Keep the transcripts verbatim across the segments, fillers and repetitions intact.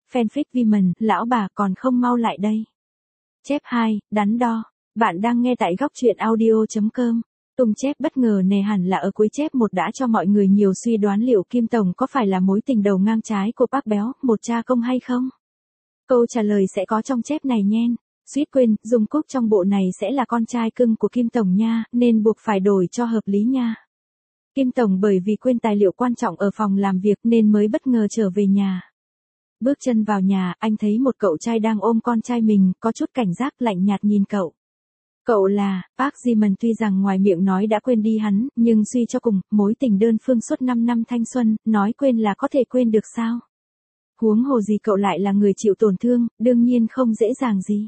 fanfic Viman, lão bà còn không mau lại đây. Chép hai, đắn đo. Bạn đang nghe tại góc truyện audio chấm com. Tùng chép bất ngờ nề hẳn là ở cuối chép một đã cho mọi người nhiều suy đoán liệu Kim Tổng có phải là mối tình đầu ngang trái của Park Béo, một cha công hay không? Câu trả lời sẽ có trong chép này nhen. Suýt quên, Jungkook trong bộ này sẽ là con trai cưng của Kim Tổng nha, nên buộc phải đổi cho hợp lý nha. Kim Tổng bởi vì quên tài liệu quan trọng ở phòng làm việc nên mới bất ngờ trở về nhà. Bước chân vào nhà, anh thấy một cậu trai đang ôm con trai mình, có chút cảnh giác lạnh nhạt nhìn cậu. Cậu là, Park Ji-man tuy rằng ngoài miệng nói đã quên đi hắn, nhưng suy cho cùng, mối tình đơn phương suốt năm năm thanh xuân, nói quên là có thể quên được sao? Huống hồ gì cậu lại là người chịu tổn thương, đương nhiên không dễ dàng gì.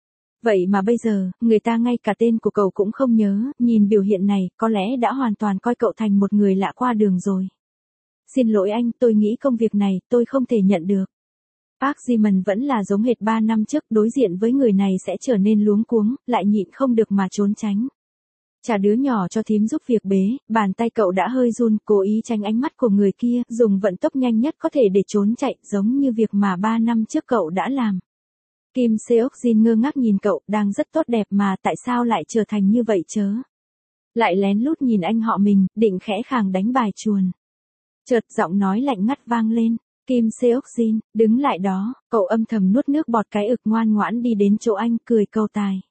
Vậy mà bây giờ, người ta ngay cả tên của cậu cũng không nhớ, nhìn biểu hiện này, có lẽ đã hoàn toàn coi cậu thành một người lạ qua đường rồi. Xin lỗi anh, tôi nghĩ công việc này, tôi không thể nhận được. Park Ji-man vẫn là giống hệt ba năm trước, đối diện với người này sẽ trở nên luống cuống, lại nhịn không được mà trốn tránh. Trả đứa nhỏ cho thím giúp việc bế, bàn tay cậu đã hơi run, cố ý tránh ánh mắt của người kia, dùng vận tốc nhanh nhất có thể để trốn chạy, giống như việc mà ba năm trước cậu đã làm. Kim Seok-jin ngơ ngác nhìn cậu, đang rất tốt đẹp mà tại sao lại trở thành như vậy chớ. Lại lén lút nhìn anh họ mình, định khẽ khàng đánh bài chuồn. Chợt giọng nói lạnh ngắt vang lên. Kim Seok-jin, đứng lại đó, cậu âm thầm nuốt nước bọt cái ực ngoan ngoãn đi đến chỗ anh, cười câu tài.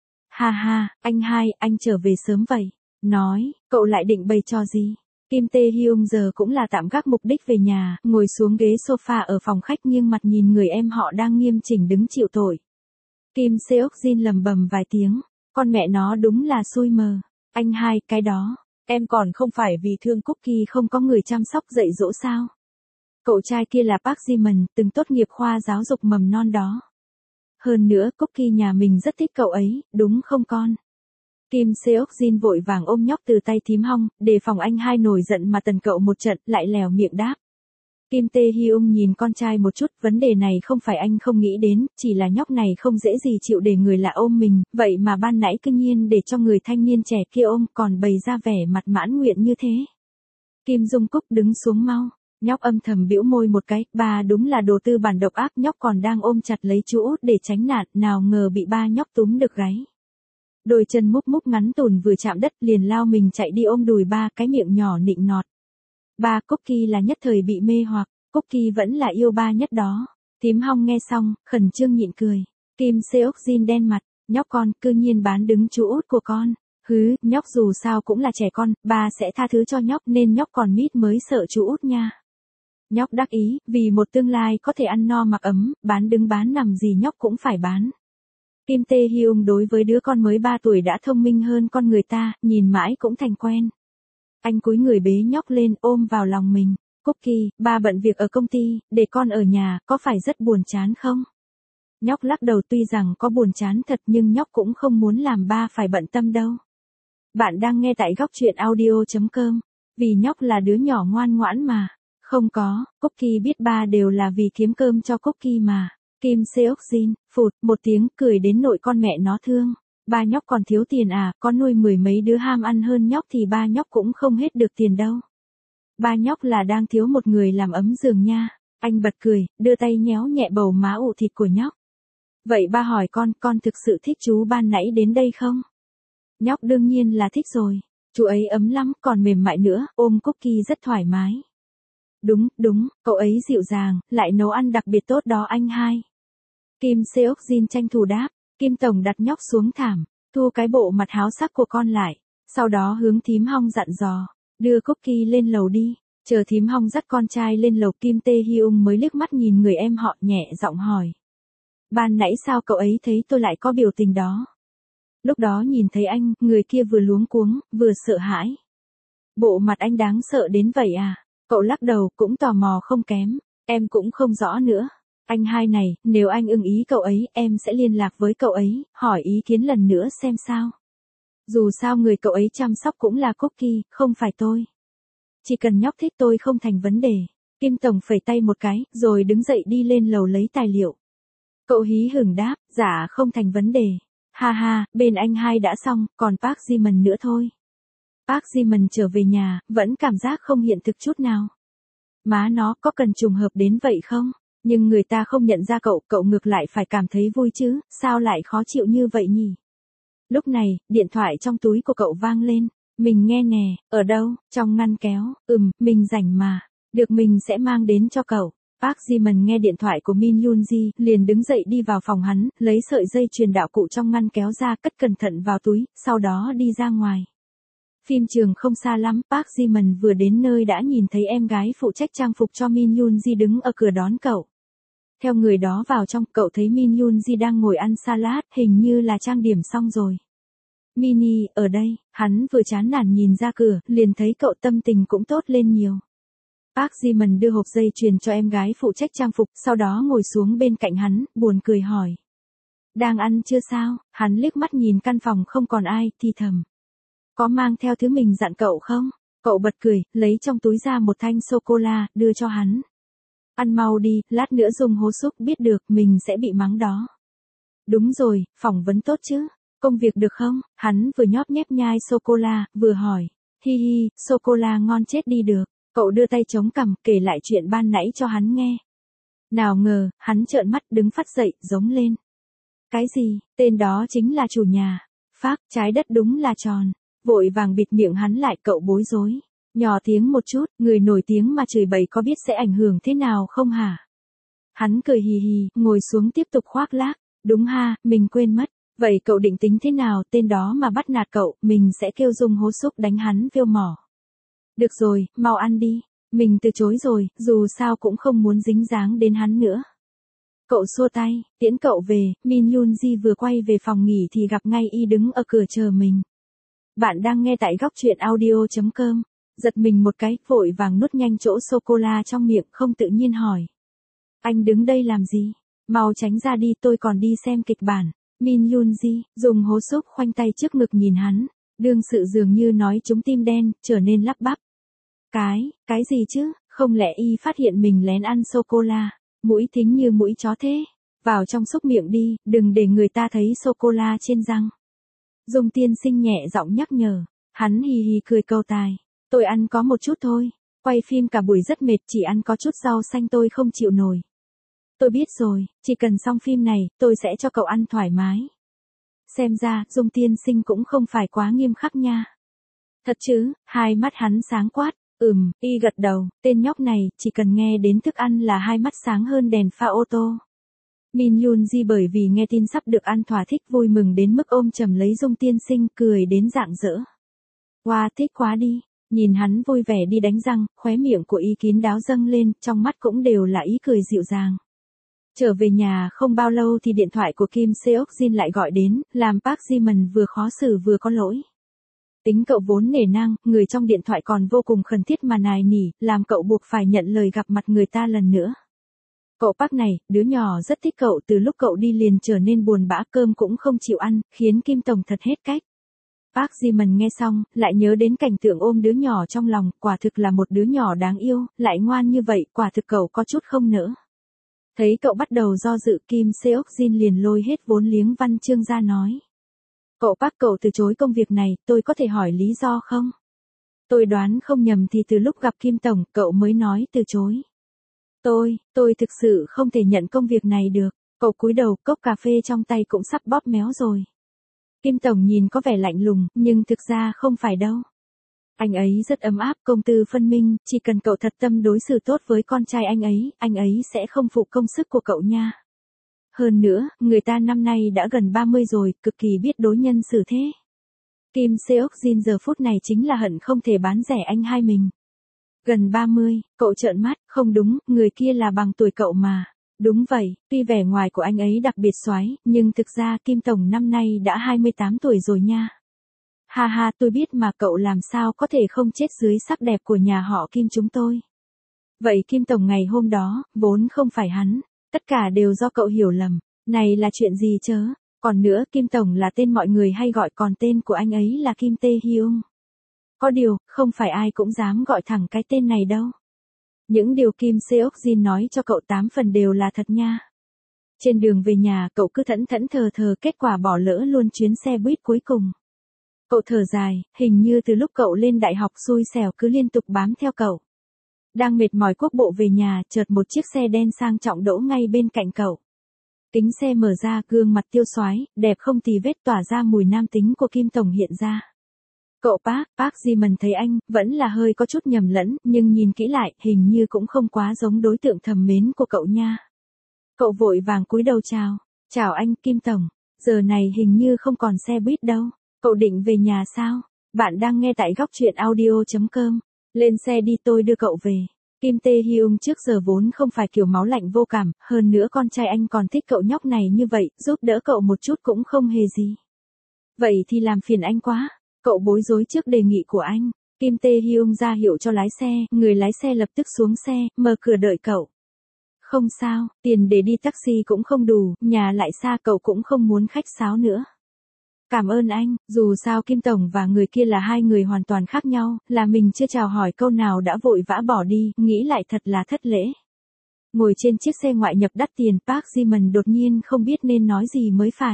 Ha ha, anh hai, anh trở về sớm vậy. Nói, cậu lại định bày trò gì? Kim Tae-hyung giờ cũng là tạm gác mục đích về nhà, ngồi xuống ghế sofa ở phòng khách nghiêng mặt nhìn người em họ đang nghiêm chỉnh đứng chịu tội. Kim Seok-jin lầm bầm vài tiếng, con mẹ nó đúng là xui mờ. Anh hai, cái đó, em còn không phải vì thương Cookie không có người chăm sóc dạy dỗ sao? Cậu trai kia là Park Ji-man, từng tốt nghiệp khoa giáo dục mầm non đó. Hơn nữa, Cookie nhà mình rất thích cậu ấy, đúng không con? Kim Seok-jin vội vàng ôm nhóc từ tay thím Hong, đề phòng anh hai nổi giận mà tần cậu một trận, lại lèo miệng đáp. Kim Tae-hyung nhìn con trai một chút, vấn đề này không phải anh không nghĩ đến, chỉ là nhóc này không dễ gì chịu để người lạ ôm mình, vậy mà ban nãy cứ nhiên để cho người thanh niên trẻ kia ôm, còn bày ra vẻ mặt mãn nguyện như thế. Kim Jungkook đứng xuống mau. Nhóc âm thầm bĩu môi một cái, ba đúng là đồ tư bản độc ác, nhóc còn đang ôm chặt lấy chú út để tránh nạn, nào ngờ bị ba nhóc túm được gáy. Đôi chân múc múc ngắn tùn vừa chạm đất liền lao mình chạy đi ôm đùi ba, cái miệng nhỏ nịnh nọt. Ba Cookie là nhất thời bị mê hoặc, Cookie vẫn là yêu ba nhất đó. Thím Hong nghe xong, khẩn trương nhịn cười. Kim Seok-jin đen mặt, nhóc con, cư nhiên bán đứng chú út của con. Hứ, nhóc dù sao cũng là trẻ con, ba sẽ tha thứ cho nhóc nên nhóc còn mít mới sợ chú út nha. Nhóc đắc ý, vì một tương lai có thể ăn no mặc ấm, bán đứng bán nằm gì nhóc cũng phải bán. Kim Tae-hyung đối với đứa con mới ba tuổi đã thông minh hơn con người ta, nhìn mãi cũng thành quen. Anh cúi người bế nhóc lên ôm vào lòng mình. Cookie, ba bận việc ở công ty, để con ở nhà, có phải rất buồn chán không? Nhóc lắc đầu, tuy rằng có buồn chán thật nhưng nhóc cũng không muốn làm ba phải bận tâm đâu. Bạn đang nghe tại góc truyện audio chấm com, vì nhóc là đứa nhỏ ngoan ngoãn mà. Không có, Cookie biết ba đều là vì kiếm cơm cho Cookie mà. Kim Seok-jin, phụt, một tiếng cười đến nội con mẹ nó thương. Ba nhóc còn thiếu tiền à, có nuôi mười mấy đứa ham ăn hơn nhóc thì ba nhóc cũng không hết được tiền đâu. Ba nhóc là đang thiếu một người làm ấm giường nha. Anh bật cười, đưa tay nhéo nhẹ bầu má ụ thịt của nhóc. Vậy ba hỏi con, con thực sự thích chú ban nãy đến đây không? Nhóc đương nhiên là thích rồi. Chú ấy ấm lắm, còn mềm mại nữa, ôm Cookie rất thoải mái. Đúng, đúng, cậu ấy dịu dàng, lại nấu ăn đặc biệt tốt đó anh hai. Kim Seok-jin tranh thủ đáp, Kim Tổng đặt nhóc xuống thảm, thu cái bộ mặt háo sắc của con lại, sau đó hướng thím Hong dặn dò, đưa Cookie lên lầu đi, chờ thím Hong dắt con trai lên lầu. Kim Tae-hyung mới liếc mắt nhìn người em họ nhẹ giọng hỏi. Ban nãy sao cậu ấy thấy tôi lại có biểu tình đó? Lúc đó nhìn thấy anh, người kia vừa luống cuống, vừa sợ hãi. Bộ mặt anh đáng sợ đến vậy à? Cậu lắc đầu, cũng tò mò không kém, em cũng không rõ nữa. Anh hai này, nếu anh ưng ý cậu ấy, em sẽ liên lạc với cậu ấy, hỏi ý kiến lần nữa xem sao. Dù sao người cậu ấy chăm sóc cũng là Cookie, không phải tôi. Chỉ cần nhóc thích tôi không thành vấn đề. Kim Tổng phẩy tay một cái, rồi đứng dậy đi lên lầu lấy tài liệu. Cậu hí hửng đáp, dạ không thành vấn đề. Ha ha, bên anh hai đã xong, còn Park Ji-man nữa thôi. Park Ji-man trở về nhà, vẫn cảm giác không hiện thực chút nào. Má nó, có cần trùng hợp đến vậy không? Nhưng người ta không nhận ra cậu, cậu ngược lại phải cảm thấy vui chứ, sao lại khó chịu như vậy nhỉ? Lúc này, điện thoại trong túi của cậu vang lên. Mình nghe nè, ở đâu, trong ngăn kéo, ừm, mình rảnh mà. Được mình sẽ mang đến cho cậu. Park Ji-man nghe điện thoại của Min Yoon-ji, liền đứng dậy đi vào phòng hắn, lấy sợi dây chuyền đạo cụ trong ngăn kéo ra, cất cẩn thận vào túi, sau đó đi ra ngoài. Phim trường không xa lắm, Park Ji-man vừa đến nơi đã nhìn thấy em gái phụ trách trang phục cho Min Yoon-ji đứng ở cửa đón cậu. Theo người đó vào trong, cậu thấy Min Yoon-ji đang ngồi ăn salad, hình như là trang điểm xong rồi. Mini, ở đây, hắn vừa chán nản nhìn ra cửa, liền thấy cậu tâm tình cũng tốt lên nhiều. Park Ji-man đưa hộp dây chuyền cho em gái phụ trách trang phục, sau đó ngồi xuống bên cạnh hắn, buồn cười hỏi. Đang ăn chưa sao? Hắn liếc mắt nhìn căn phòng không còn ai, thì thầm. Có mang theo thứ mình dặn cậu không? Cậu bật cười, lấy trong túi ra một thanh sô-cô-la, đưa cho hắn. Ăn mau đi, lát nữa dùng hố xúc biết được, mình sẽ bị mắng đó. Đúng rồi, phỏng vấn tốt chứ? Công việc được không? Hắn vừa nhóp nhép nhai sô-cô-la, vừa hỏi. Hi hi, sô-cô-la ngon chết đi được. Cậu đưa tay chống cằm, kể lại chuyện ban nãy cho hắn nghe. Nào ngờ, hắn trợn mắt đứng phắt dậy, giống lên. Cái gì? Tên đó chính là chủ nhà. Phác, trái đất đúng là tròn. Vội vàng bịt miệng hắn lại, cậu bối rối. Nhỏ tiếng một chút, người nổi tiếng mà chửi bậy có biết sẽ ảnh hưởng thế nào không hả? Hắn cười hì hì, ngồi xuống tiếp tục khoác lác. Đúng ha, mình quên mất. Vậy cậu định tính thế nào, tên đó mà bắt nạt cậu, mình sẽ kêu dùng hố xúc đánh hắn phêu mỏ. Được rồi, mau ăn đi. Mình từ chối rồi, dù sao cũng không muốn dính dáng đến hắn nữa. Cậu xua tay, tiễn cậu về, Min Yoon-ji vừa quay về phòng nghỉ thì gặp ngay y đứng ở cửa chờ mình. Bạn đang nghe tại góc truyện audio chấm com. Giật mình một cái, vội vàng nuốt nhanh chỗ sô-cô-la trong miệng, không tự nhiên hỏi. Anh đứng đây làm gì? Mau tránh ra đi, tôi còn đi xem kịch bản. Min Yoon-ji, dùng hố xúc khoanh tay trước ngực nhìn hắn. Đương sự dường như nói trúng tim đen, trở nên lắp bắp. Cái, cái gì chứ, không lẽ y phát hiện mình lén ăn sô-cô-la, mũi thính như mũi chó thế. Vào trong xúc miệng đi, đừng để người ta thấy sô-cô-la trên răng. Dung tiên sinh nhẹ giọng nhắc nhở, hắn hì hì cười câu tài. Tôi ăn có một chút thôi, quay phim cả buổi rất mệt, chỉ ăn có chút rau xanh tôi không chịu nổi. Tôi biết rồi, chỉ cần xong phim này, tôi sẽ cho cậu ăn thoải mái. Xem ra, Dung tiên sinh cũng không phải quá nghiêm khắc nha. Thật chứ, hai mắt hắn sáng quát. Ừm, y gật đầu, tên nhóc này, chỉ cần nghe đến thức ăn là hai mắt sáng hơn đèn pha ô tô. Min Yoon-ji bởi vì nghe tin sắp được ăn thỏa thích vui mừng đến mức ôm chầm lấy Dung tiên sinh, cười đến rạng rỡ. Wow, thích quá đi. Nhìn hắn vui vẻ đi đánh răng, khóe miệng của y kín đáo dâng lên, trong mắt cũng đều là ý cười dịu dàng. Trở về nhà không bao lâu thì điện thoại của Kim Seok-jin lại gọi đến, làm Park Ji-man vừa khó xử vừa có lỗi. Tính cậu vốn nể nang, người trong điện thoại còn vô cùng khẩn thiết mà nài nỉ, làm cậu buộc phải nhận lời gặp mặt người ta lần nữa. Cậu Park này, đứa nhỏ rất thích cậu, từ lúc cậu đi liền trở nên buồn bã, cơm cũng không chịu ăn, khiến Kim Tổng thật hết cách. Park Ji-man nghe xong, lại nhớ đến cảnh tượng ôm đứa nhỏ trong lòng, quả thực là một đứa nhỏ đáng yêu, lại ngoan như vậy, quả thực cậu có chút không nỡ. Thấy cậu bắt đầu do dự, Kim Seok-jin liền lôi hết vốn liếng văn chương ra nói. Cậu Park, cậu từ chối công việc này, tôi có thể hỏi lý do không? Tôi đoán không nhầm thì từ lúc gặp Kim Tổng, cậu mới nói từ chối. Tôi, tôi thực sự không thể nhận công việc này được. Cậu cúi đầu, cốc cà phê trong tay cũng sắp bóp méo rồi. Kim Tổng nhìn có vẻ lạnh lùng, nhưng thực ra không phải đâu. Anh ấy rất ấm áp, công tư phân minh, chỉ cần cậu thật tâm đối xử tốt với con trai anh ấy, anh ấy sẽ không phụ công sức của cậu nha. Hơn nữa, người ta năm nay đã gần ba mươi rồi, cực kỳ biết đối nhân xử thế. Kim Seok-jin giờ phút này chính là hận không thể bán rẻ anh hai mình. Gần ba mươi, cậu trợn mắt, không đúng, người kia là bằng tuổi cậu mà. Đúng vậy, tuy vẻ ngoài của anh ấy đặc biệt xoái, nhưng thực ra Kim Tổng năm nay đã hai mươi tám tuổi rồi nha. Ha ha, tôi biết mà, cậu làm sao có thể không chết dưới sắc đẹp của nhà họ Kim chúng tôi. Vậy Kim Tổng ngày hôm đó, vốn không phải hắn, tất cả đều do cậu hiểu lầm. Này là chuyện gì chớ? Còn nữa, Kim Tổng là tên mọi người hay gọi, còn tên của anh ấy là Kim Tae-hyung. Có điều, không phải ai cũng dám gọi thẳng cái tên này đâu. Những điều Kim Seok-jin nói cho cậu tám phần đều là thật nha. Trên đường về nhà, cậu cứ thẫn thẫn thờ thờ, kết quả bỏ lỡ luôn chuyến xe buýt cuối cùng. Cậu thở dài, hình như từ lúc cậu lên đại học xui xẻo cứ liên tục bám theo cậu. Đang mệt mỏi quốc bộ về nhà, chợt một chiếc xe đen sang trọng đỗ ngay bên cạnh cậu. Kính xe mở ra, gương mặt tiêu xoái, đẹp không tì vết tỏa ra mùi nam tính của Kim Tổng hiện ra. Cậu Park, Park Ji-man thấy anh, vẫn là hơi có chút nhầm lẫn, nhưng nhìn kỹ lại, hình như cũng không quá giống đối tượng thầm mến của cậu nha. Cậu vội vàng cúi đầu chào. Chào anh, Kim Tổng. Giờ này hình như không còn xe buýt đâu. Cậu định về nhà sao? Bạn đang nghe tại góc truyện audio chấm com. Lên xe đi, tôi đưa cậu về. Kim Tae-hyung trước giờ vốn không phải kiểu máu lạnh vô cảm, hơn nữa con trai anh còn thích cậu nhóc này như vậy, giúp đỡ cậu một chút cũng không hề gì. Vậy thì làm phiền anh quá. Cậu bối rối trước đề nghị của anh. Kim Tae-hyung ra hiệu cho lái xe, người lái xe lập tức xuống xe, mở cửa đợi cậu. Không sao, tiền để đi taxi cũng không đủ, nhà lại xa, cậu cũng không muốn khách sáo nữa. Cảm ơn anh, dù sao Kim Tổng và người kia là hai người hoàn toàn khác nhau, là mình chưa chào hỏi câu nào đã vội vã bỏ đi, nghĩ lại thật là thất lễ. Ngồi trên chiếc xe ngoại nhập đắt tiền, Park Ji-man đột nhiên không biết nên nói gì mới phải.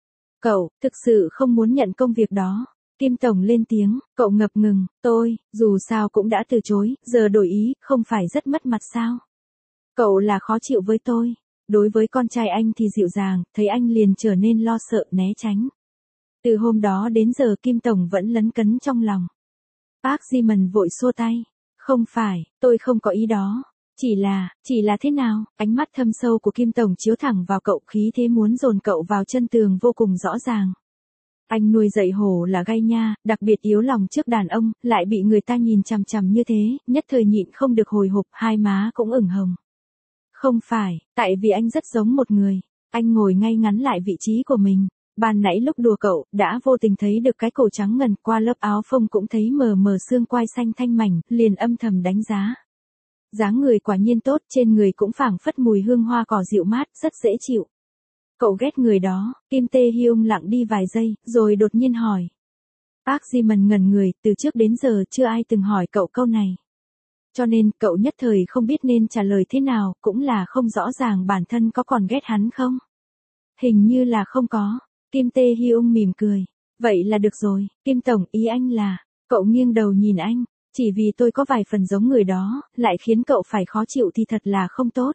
Cậu, thực sự không muốn nhận công việc đó. Kim Tổng lên tiếng, cậu ngập ngừng, tôi, dù sao cũng đã từ chối, giờ đổi ý, không phải rất mất mặt sao? Cậu là khó chịu với tôi. Đối với con trai anh thì dịu dàng, thấy anh liền trở nên lo sợ né tránh. Từ hôm đó đến giờ Kim Tổng vẫn lấn cấn trong lòng. Park Ji-man vội xua tay. Không phải, tôi không có ý đó. Chỉ là, chỉ là thế nào? Ánh mắt thâm sâu của Kim Tổng chiếu thẳng vào cậu, khí thế muốn dồn cậu vào chân tường vô cùng rõ ràng. Anh nuôi dạy hổ là gai nha, đặc biệt yếu lòng trước đàn ông, lại bị người ta nhìn chằm chằm như thế, nhất thời nhịn không được hồi hộp, hai má cũng ửng hồng. Không phải, tại vì anh rất giống một người. Anh ngồi ngay ngắn lại vị trí của mình. Ban nãy lúc đùa cậu, đã vô tình thấy được cái cổ trắng ngần, qua lớp áo phông cũng thấy mờ mờ xương quai xanh thanh mảnh, liền âm thầm đánh giá. Dáng người quả nhiên tốt, trên người cũng phảng phất mùi hương hoa cỏ dịu mát, rất dễ chịu. Cậu ghét người đó. Kim Tae-hyung lặng đi vài giây, rồi đột nhiên hỏi. Park Ji-man ngẩn người, từ trước đến giờ chưa ai từng hỏi cậu câu này. Cho nên, cậu nhất thời không biết nên trả lời thế nào, cũng là không rõ ràng bản thân có còn ghét hắn không. Hình như là không có. Kim Tae-hyung mỉm cười. Vậy là được rồi, Kim Tổng, ý anh là, cậu nghiêng đầu nhìn anh, chỉ vì tôi có vài phần giống người đó, lại khiến cậu phải khó chịu thì thật là không tốt.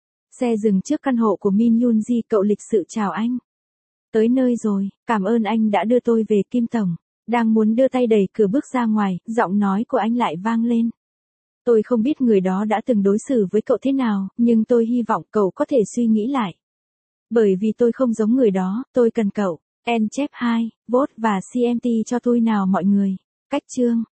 Xe dừng trước căn hộ của Min Yoon-ji, cậu lịch sự chào anh. Tới nơi rồi, cảm ơn anh đã đưa tôi về. Kim Tổng. Đang muốn đưa tay đẩy cửa bước ra ngoài, giọng nói của anh lại vang lên. Tôi không biết người đó đã từng đối xử với cậu thế nào, nhưng tôi hy vọng cậu có thể suy nghĩ lại. Bởi vì tôi không giống người đó, tôi cần cậu. En chép hai, vote và xê em tê cho tôi nào mọi người. Cách chương.